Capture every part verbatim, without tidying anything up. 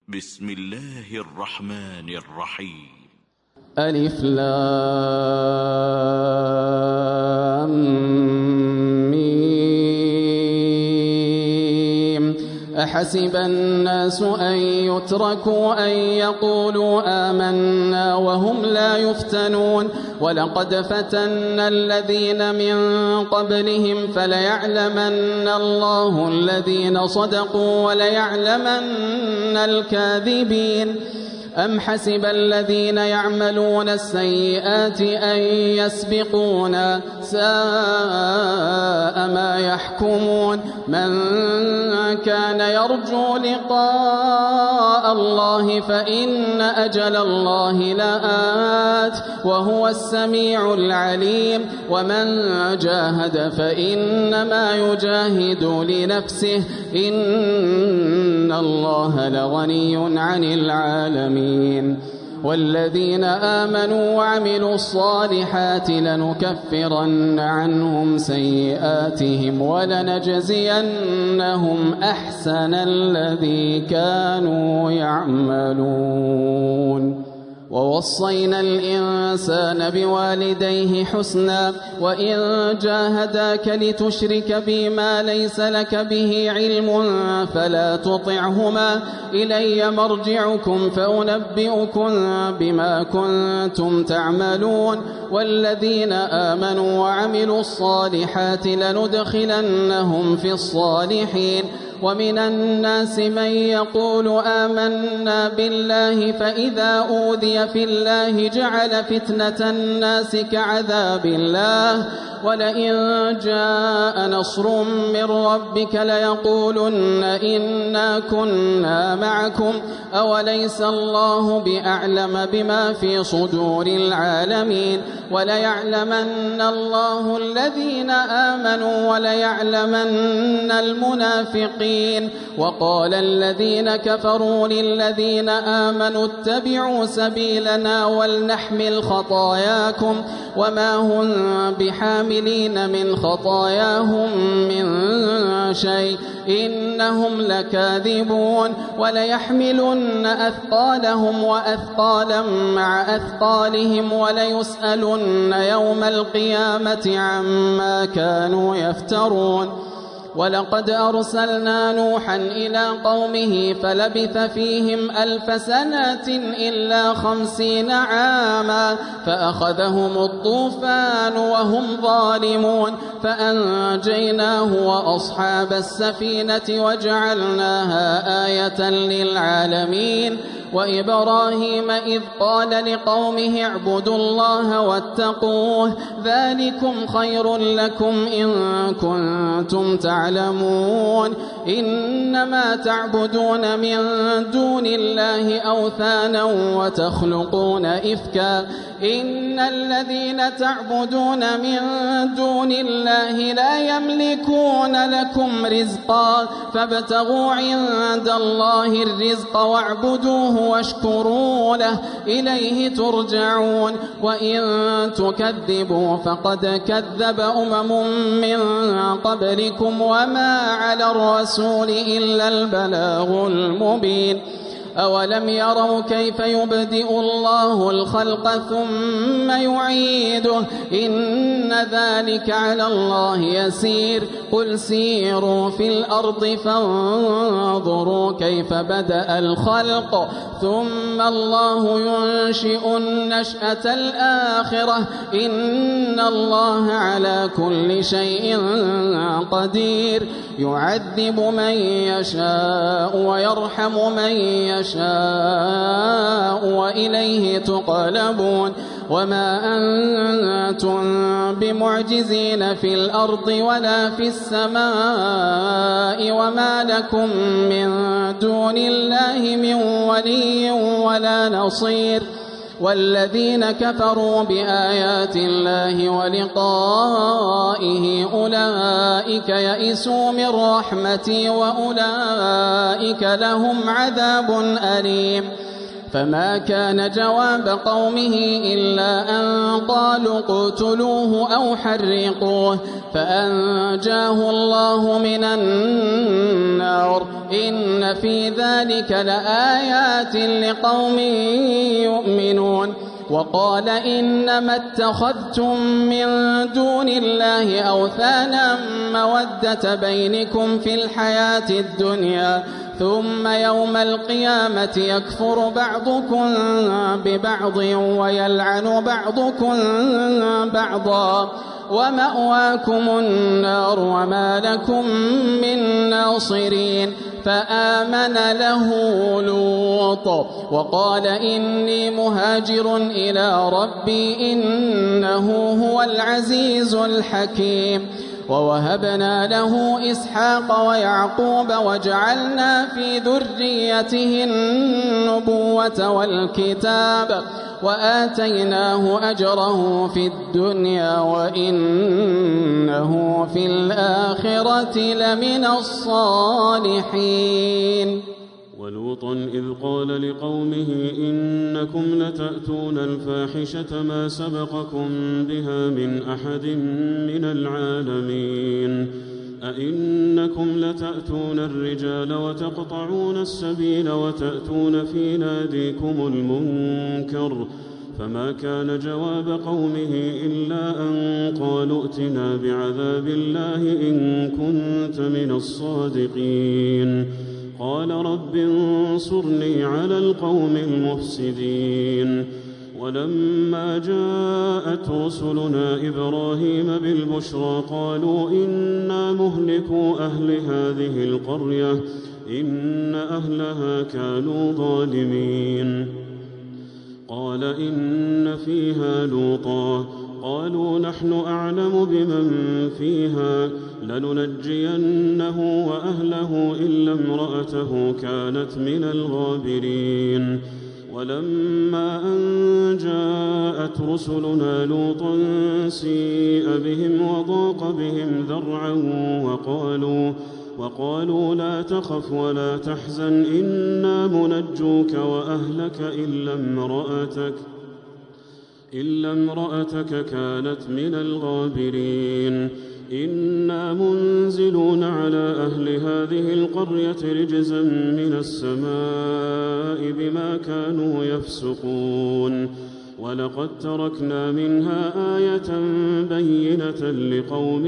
بسم الله الرحمن الرحيم. ألف لام ميم. أحسب الناس أن يتركوا أن يقولوا آمنا وهم لا يفتنون ولقد فتنا الذين من قبلهم فليعلمن الله الذين صدقوا وليعلمن الكاذبين. أم حسب الذين يعملون السيئات أن يسبقونا ساء ما يحكمون. من كان يرجو لقاء الله فإن أجل الله لآت وهو السميع العليم. ومن جاهد فإنما يجاهد لنفسه إن الله لغني عن العالمين. والذين آمنوا وعملوا الصالحات لنكفرن عنهم سيئاتهم ولنجزينهم أحسن الذي كانوا يعملون. ووصينا الإنسان بوالديه حسنا وإن جاهداك لتشرك بي ما ليس لك به علم فلا تطعهما إلي مرجعكم فأنبئكم بما كنتم تعملون. والذين آمنوا وعملوا الصالحات لندخلنهم في الصالحين. ومن الناس من يقول آمنا بالله فإذا أوذي في الله جعل فتنة الناس كعذاب الله ولئن جاء نصر من ربك ليقولن إنا كنا معكم أوليس الله بأعلم بما في صدور العالمين. وليعلمن الله الذين آمنوا وليعلمن المنافقين. وقال الذين كفروا للذين آمنوا اتبعوا سبيلنا ولنحمل خطاياكم وما هم بحاملين من خطاياهم من شيء إنهم لكاذبون. وليحملن أثقالهم وأثقالا مع أثقالهم وليسألن يوم القيامة عما كانوا يفترون. ولقد أرسلنا نوحا إلى قومه فلبث فيهم ألف سنة إلا خمسين عاما فأخذهم الطوفان وهم ظالمون فأنجيناه وأصحاب السفينة وجعلناها آية للعالمين. وإبراهيم إذ قال لقومه اعبدوا الله واتقوه ذلكم خير لكم إن كنتم تعلمون. إنما تعبدون من دون الله أوثانا وتخلقون إفكا إن الذين تعبدون من دون الله لا يملكون لكم رزقا فابتغوا عند الله الرزق واعبدوه واشكروا له إليه ترجعون. وإن تكذبوا فقد كذب أمم من قبلكم وما على الرسول إلا البلاغ المبين. أولم يروا كيف يبدئ الله الخلق ثم يعيده إن ذلك على الله يسير. قل سيروا في الأرض فانظروا كيف بدأ الخلق ثم الله ينشئ النشأة الآخرة إن الله على كل شيء قدير. يعذب من يشاء ويرحم من يشاء وإليه تقلبون. وما أنتم بمعجزين في الأرض ولا في السماء وما لكم من دون الله من ولي ولا نصير. والذين كفروا بآيات الله ولقائه أولئك يئسوا من رحمتي وأولئك لهم عذاب أليم. فما كان جواب قومه إلا أن قالوا اقتلوه أو حرقوه فأنجاه الله من النار إن في ذلك لآيات لقوم يؤمنون. وقال إنما اتخذتم من دون الله أوثانا مودة بينكم في الحياة الدنيا ثم يوم القيامة يكفر بعضكم ببعض ويلعن بعضكم بعضا ومأواكم النار وما لكم من ناصرين. فآمن له لوط وقال إني مهاجر إلى ربي إنه هو العزيز الحكيم. ووهبنا له إسحاق ويعقوب وجعلنا في ذريته النبوة والكتاب وآتيناه أجره في الدنيا وإنه في الآخرة لمن الصالحين. ولوطا إذ قال لقومه إنكم لتأتون الفاحشة ما سبقكم بها من أحد من العالمين أئنكم لتأتون الرجال وتقطعون السبيل وتأتون في ناديكم المنكر فما كان جواب قومه إلا أن قالوا ائتنا بعذاب الله إن كنت من الصادقين قال رب انصرني على القوم المفسدين. ولما جاءت رسلنا إبراهيم بالبشرى قالوا إنا مهلكو أهل هذه القرية إن أهلها كانوا ظالمين قال إن فيها لوطا قالوا نحن أعلم بمن فيها لننجينه وأهله إلا امرأته كانت من الغابرين. ولما أن جاءت رسلنا لوطا سيء بهم وضاق بهم ذرعا وقالوا, وقالوا لا تخف ولا تحزن إنا منجوك وأهلك إلا امرأتك إلا امرأتك كانت من الغابرين إنا منزلون على أهل هذه القرية رجزا من السماء بما كانوا يفسقون ولقد تركنا منها آية بينة لقوم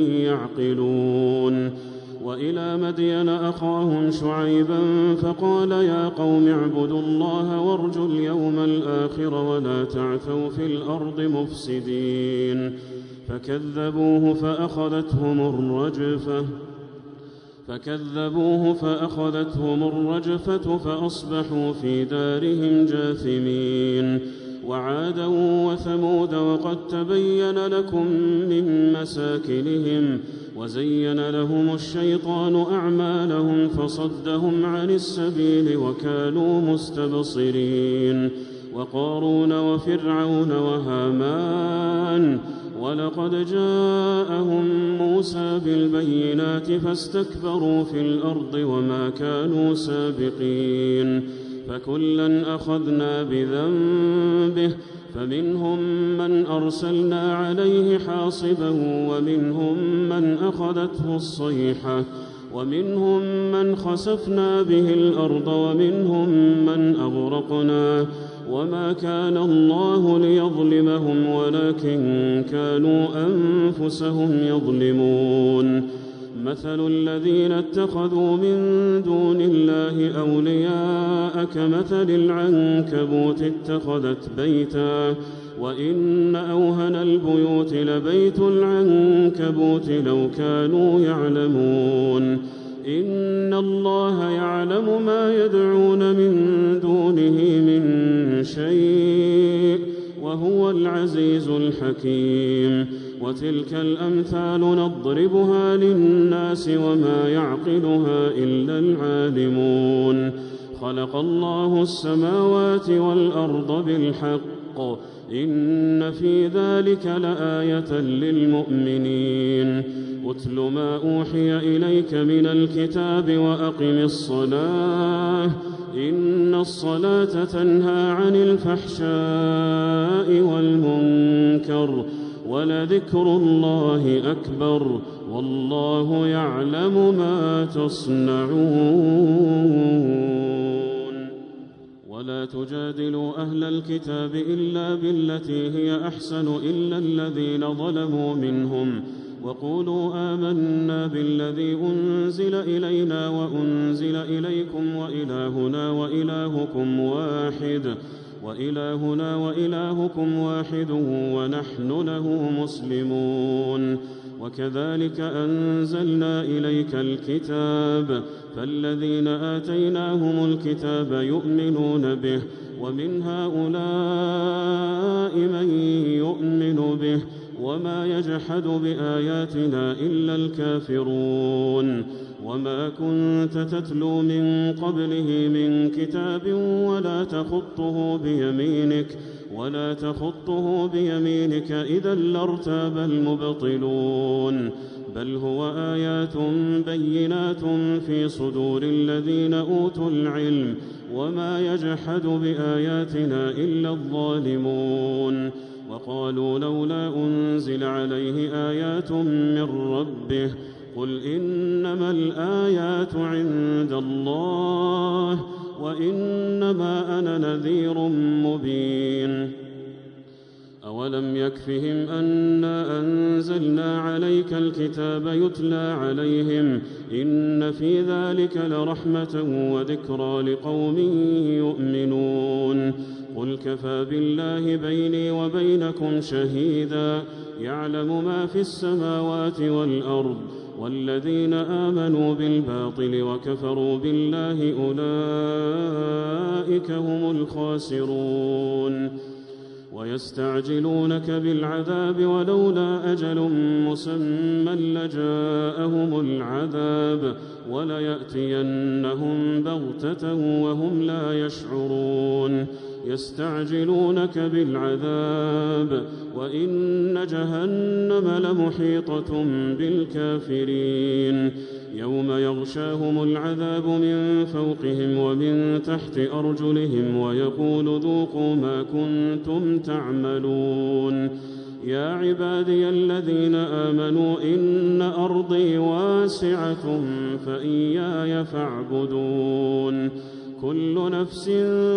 يعقلون. وإلى مدين أخاهم شعيبا فقال يا قوم اعبدوا الله وارجوا اليوم الآخر ولا تعثوا في الأرض مفسدين فكذبوه فأخذتهم الرجفة فكذبوه فأخذتهم الرجفة فأصبحوا في دارهم جاثمين. وعادا وثمود وقد تبين لكم من مساكنهم وزين لهم الشيطان أعمالهم فصدهم عن السبيل وكانوا مستبصرين. وقارون وفرعون وهامان ولقد جاءهم موسى بالبينات فاستكبروا في الأرض وما كانوا سابقين فكلا أخذنا بذنبه فمنهم من أرسلنا عليه حاصبا ومنهم من أخذته الصيحة ومنهم من خسفنا به الأرض ومنهم من أغرقنا وما كان الله ليظلمهم ولكن كانوا أنفسهم يظلمون. مثل الذين اتخذوا من دون الله أولياء كمثل العنكبوت اتخذت بيتا وإن أوهن البيوت لبيت العنكبوت لو كانوا يعلمون. إن الله يعلم ما يدعون من دونه من شيء وهو العزيز الحكيم. وتلك الأمثال نضربها للناس وما يعقلها إلا العالمون. خلق الله السماوات والأرض بالحق بالحق إن في ذلك لآية للمؤمنين اتل ما أوحي إليك من الكتاب وأقم الصلاة إن الصلاة تنهى عن الفحشاء والمنكر ولذكر الله أكبر والله يعلم ما تصنعون ولا تجادلوا أهل الكتاب إلا بالتي هي أحسن إلا الذين ظلموا منهم وقولوا آمنا بالذي أنزل إلينا وأنزل إليكم وإلهنا وإلهكم واحد وإلهنا وإلهكم واحد ونحن له مسلمون وكذلك أنزلنا إليك الكتاب فالذين آتيناهم الكتاب يؤمنون به ومن هؤلاء من يؤمن به وما يجحد بآياتنا إلا الكافرون وما كنت تتلو من قبله من كتاب ولا تخطه بيمينك ولا تخطه بيمينك إذا لارتاب المبطلون بل هو آيات بينات في صدور الذين أوتوا العلم وما يجحد بآياتنا إلا الظالمون وقالوا لولا أنزل عليه آيات من ربه قل إنما الآيات عند الله وإنما أنا نذير مبين أولم يكفهم أنا أنزلنا عليك الكتاب يتلى عليهم إن في ذلك لرحمة وذكرى لقوم يؤمنون قل كفى بالله بيني وبينكم شهيدا يعلم ما في السماوات والأرض والذين آمنوا بالباطل وكفروا بالله أولئك هم الخاسرون ويستعجلونك بالعذاب ولولا أجل مسمى لجاءهم العذاب وليأتينهم بغتة وهم لا يشعرون يستعجلونك بالعذاب وإن جهنم لمحيطة بالكافرين يوم يغشاهم العذاب من فوقهم ومن تحت أرجلهم ويقول ذوقوا ما كنتم تعملون يا عبادي الذين آمنوا إن أرضي واسعة فإياي فاعبدون كل نفس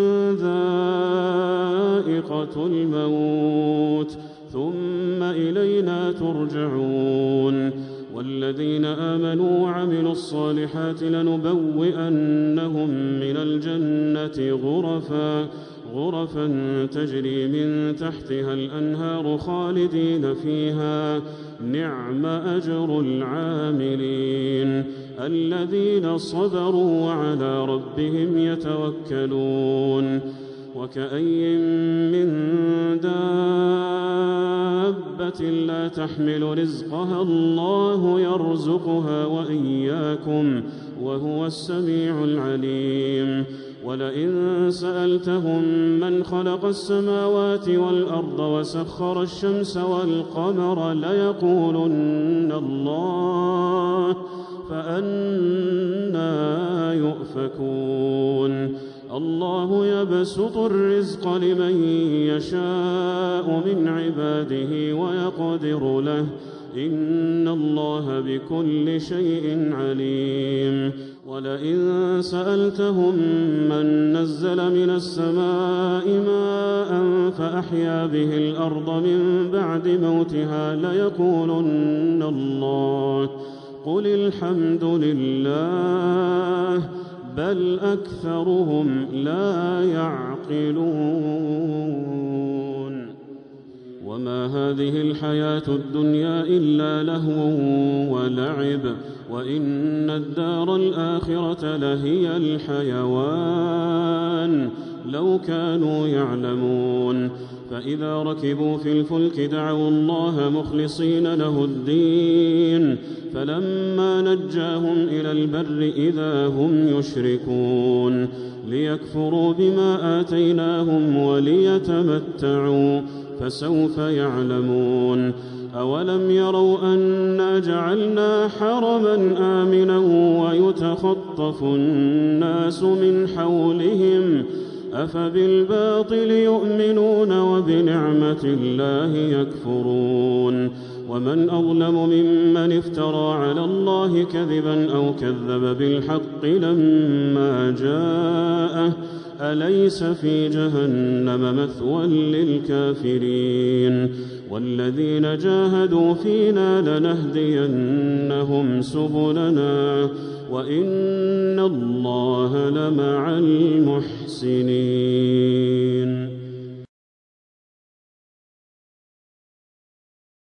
ذائقة الموت ثم إلينا ترجعون والذين آمنوا وعملوا الصالحات لنبوئنهم من الجنة غرفا غرفا تجري من تحتها الأنهار خالدين فيها نعم أجر العاملين الذين صبروا وعلى ربهم يتوكلون وكأي من دابة لا تحمل رزقها الله يرزقها وإياكم وهو السميع العليم ولئن سألتهم من خلق السماوات والأرض وسخر الشمس والقمر ليقولن الله فأنى يؤفكون الله يبسط الرزق لمن يشاء من عباده ويقدر له إن الله بكل شيء عليم ولئن سألتهم من نزل من السماء ماء فأحيا به الأرض من بعد موتها ليقولن الله قل الحمد لله بل أكثرهم لا يعقلون وما هذه الحياة الدنيا إلا لهو ولعب وإن الدار الآخرة لهي الحيوان لو كانوا يعلمون فإذا ركبوا في الفلك دعوا الله مخلصين له الدين فلما نجاهم إلى البر إذا هم يشركون ليكفروا بما آتيناهم وليتمتعوا فسوف يعلمون أولم يروا أنا جعلنا حرما آمنا ويتخطف الناس من حولهم أفبالباطل يؤمنون وبنعمة الله يكفرون ومن أظلم ممن افترى على الله كذبا أو كذب بالحق لما جاءه أليس في جهنم مثوى للكافرين والذين جاهدوا فينا لنهدينهم سبلنا وإن الله لمع المحسنين.